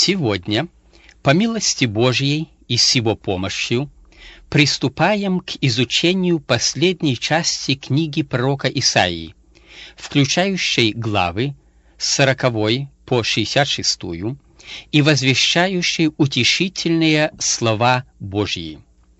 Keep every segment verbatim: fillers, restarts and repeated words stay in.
Сегодня, по милости Божьей и с Его помощью, приступаем к изучению последней части книги пророка Исаии, включающей главы с сороковой по шестьдесят шестую и возвещающей утешительные слова Божьи.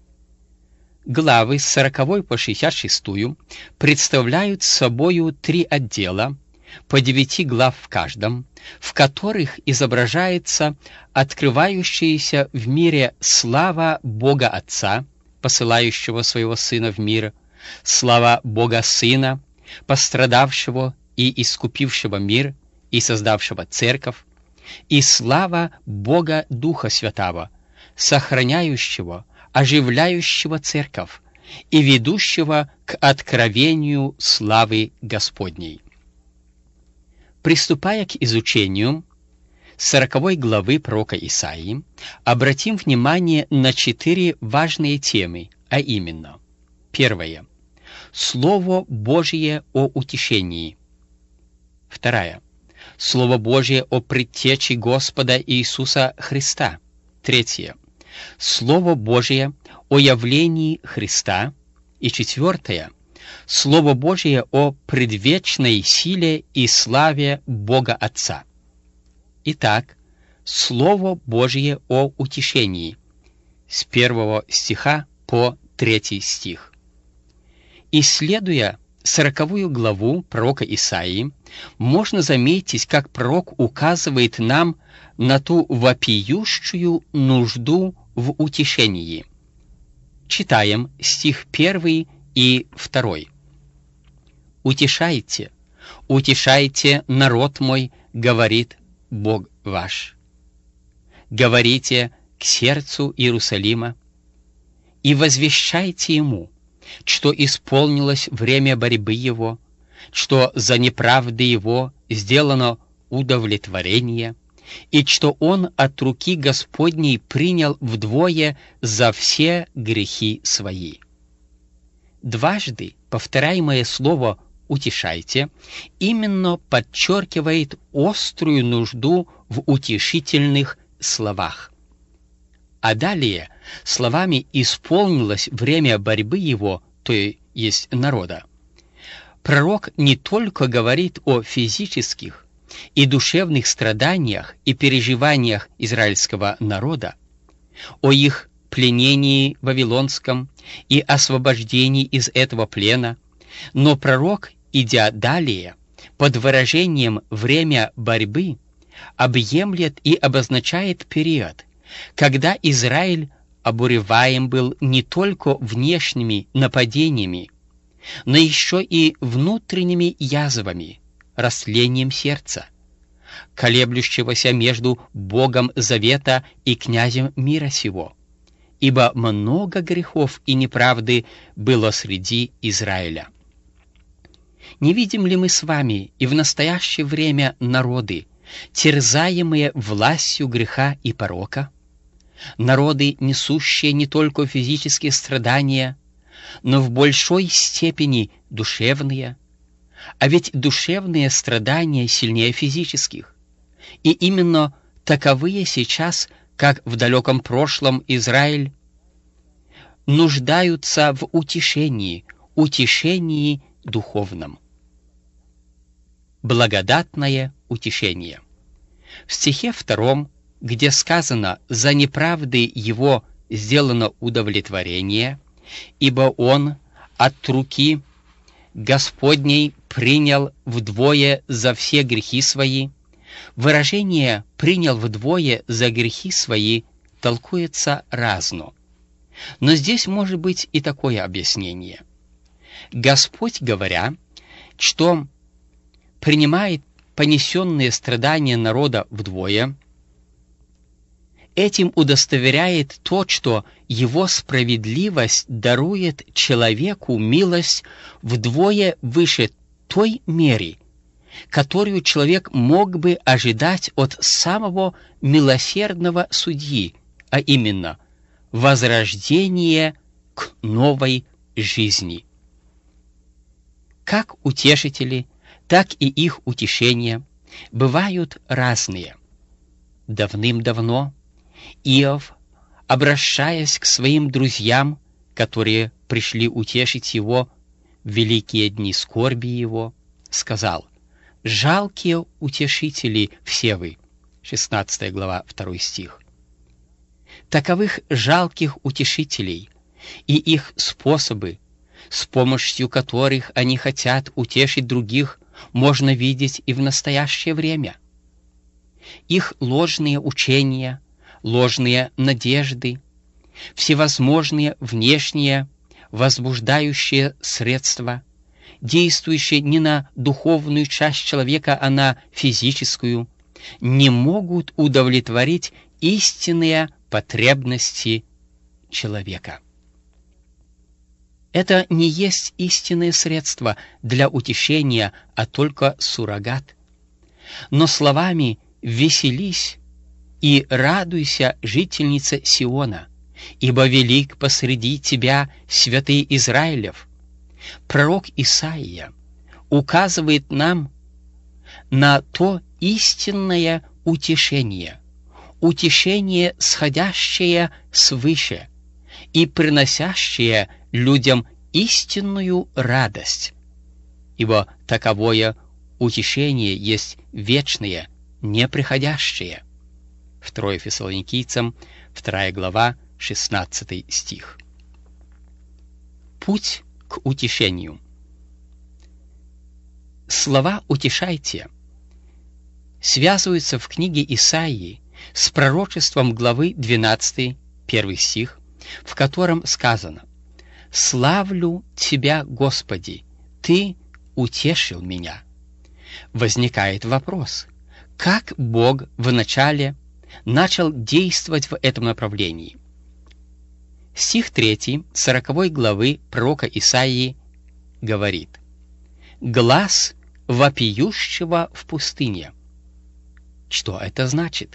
Главы с сороковой по шестьдесят шестую представляют собою три отдела, по девяти глав в каждом, в которых изображается открывающаяся в мире слава Бога Отца, посылающего Своего Сына в мир, слава Бога Сына, пострадавшего и искупившего мир и создавшего церковь, и слава Бога Духа Святаго, сохраняющего, оживляющего церковь и ведущего к откровению славы Господней. Приступая к изучению сороковой главы пророка Исаии, обратим внимание на четыре важные темы, а именно: первое — Слово Божие о утешении; вторая — Слово Божие о предтече Господа Иисуса Христа; третье — Слово Божие о явлении Христа; и четвертое — Слово Божие о предвечной силе и славе Бога Отца. Итак, Слово Божие о утешении, с первого стиха по третий стих. Исследуя сороковую главу пророка Исаии, можно заметить, как пророк указывает нам на ту вопиющую нужду в утешении. Читаем стих первый и второй. «Утешайте, утешайте, народ мой, говорит Бог ваш. Говорите к сердцу Иерусалима и возвещайте ему, что исполнилось время борьбы его, что за неправды его сделано удовлетворение, и что он от руки Господней принял вдвое за все грехи свои». Дважды повторяемое слово «утешайте» именно подчеркивает острую нужду в утешительных словах. А далее словами «исполнилось время борьбы его», то есть народа, пророк не только говорит о физических и душевных страданиях и переживаниях израильского народа, о их пленении вавилонском и освобождении из этого плена, но пророк, идя далее, под выражением «время борьбы», объемлет и обозначает период, когда Израиль обуреваем был не только внешними нападениями, но еще и внутренними язвами, растлением сердца, колеблющегося между Богом Завета и князем мира сего, ибо много грехов и неправды было среди Израиля. Не видим ли мы с вами и в настоящее время народы, терзаемые властью греха и порока? Народы, несущие не только физические страдания, но в большой степени душевные, а ведь душевные страдания сильнее физических. И именно таковые сейчас, как в далеком прошлом Израиль, нуждаются в утешении, утешении духовном. Благодатное утешение. В стихе втором, где сказано «за неправды его сделано удовлетворение, ибо он от руки Господней принял вдвое за все грехи свои», выражение «принял вдвое за грехи свои» толкуется разно. Но здесь может быть и такое объяснение. Господь, говоря, что принимает понесенные страдания народа вдвое, этим удостоверяет то, что его справедливость дарует человеку милость вдвое выше той меры, которую человек мог бы ожидать от самого милосердного судьи, а именно возрождение к новой жизни. Как утешители, так и их утешения бывают разные. давным-давно Иов, обращаясь к своим друзьям, которые пришли утешить его в великие дни скорби его, сказал: «Жалкие утешители все вы». шестнадцатая глава, второй стих. Таковых жалких утешителей и их способы, с помощью которых они хотят утешить других, можно видеть и в настоящее время. Их ложные учения, ложные надежды, всевозможные внешние возбуждающие средства, действующие не на духовную часть человека, а на физическую, не могут удовлетворить истинные потребности человека. Это не есть истинное средство для утешения, а только суррогат. Но словами «веселись и радуйся, жительница Сиона, ибо велик посреди тебя святый Израилев». Пророк Исаия указывает нам на то истинное утешение, утешение, сходящее свыше и приносящее людям истинную радость, ибо таковое утешение есть вечное, неприходящее. второе Фессалоникийцам, вторая глава, шестнадцатый стих. Путь к утешению. Слова «утешайте» связываются в книге Исаии с пророчеством главы двенадцатой, первый стих, в котором сказано: «Славлю Тебя, Господи, Ты утешил меня». Возникает вопрос: как Бог вначале начал действовать в этом направлении? Стих третий, сороковой главы пророка Исаии говорит: «Глас вопиющего в пустыне». Что это значит?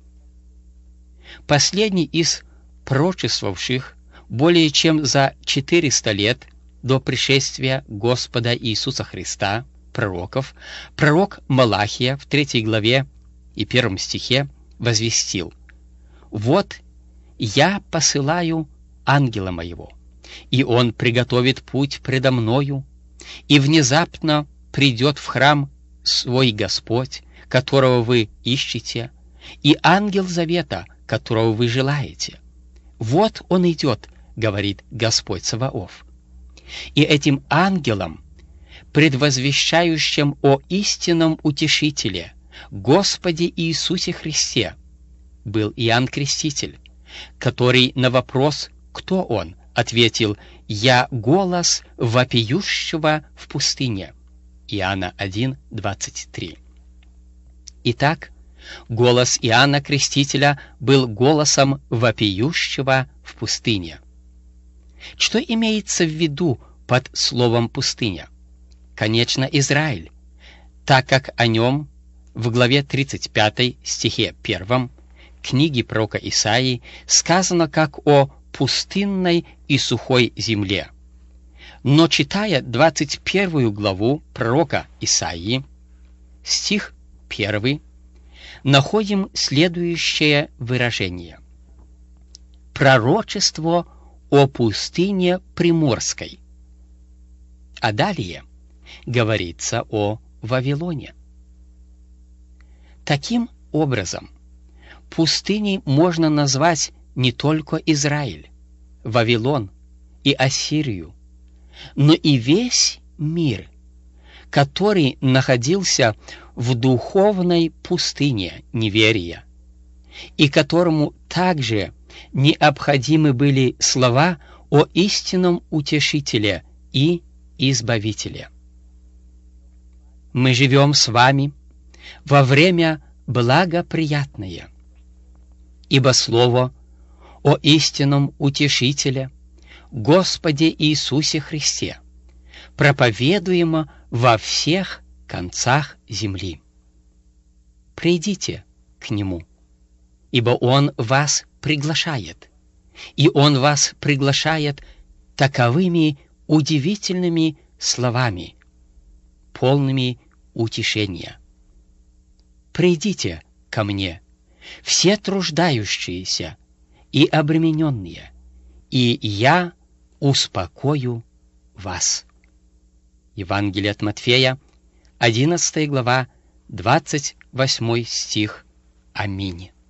Последний из пророчествовавших более чем за четыреста лет до пришествия Господа Иисуса Христа пророков, пророк Малахия в третьей главе и первом стихе возвестил: «Вот я посылаю ангела моего, и он приготовит путь предо мною, и внезапно придет в храм свой Господь, которого вы ищете, и ангел завета, которого вы желаете. Вот он идет, говорит Господь Саваоф». И этим ангелом, предвозвещающим о истинном утешителе, Господе Иисусе Христе, был Иоанн Креститель, который на вопрос «Кто он?» ответил: «Я голос вопиющего в пустыне». Иоанна один, двадцать три. Итак, голос Иоанна Крестителя был голосом вопиющего в пустыне. Что имеется в виду под словом «пустыня»? Конечно, Израиль, так как о нем в главе тридцать пятой стихе первом книги пророка Исаии сказано как о пустынной и сухой земле. Но читая двадцать первую главу пророка Исаии, стих первый, находим следующее выражение: «Пророчество о пустыне Приморской». А далее говорится о Вавилоне. Таким образом, пустыней можно назвать не только Израиль, Вавилон и Ассирию, но и весь мир, который находился в духовной пустыне неверия, и которому также необходимы были слова о истинном утешителе и избавителе. Мы живем с вами во время благоприятное, ибо слово о истинном утешителе, Господе Иисусе Христе, проповедуемо во всех концах земли. Придите к Нему, ибо Он вас приглашает, и Он вас приглашает таковыми удивительными словами, полными утешения. «Придите ко мне, все труждающиеся и обремененные, и я успокою вас». Евангелие от Матфея, одиннадцатая глава, двадцать восьмой стих. Аминь.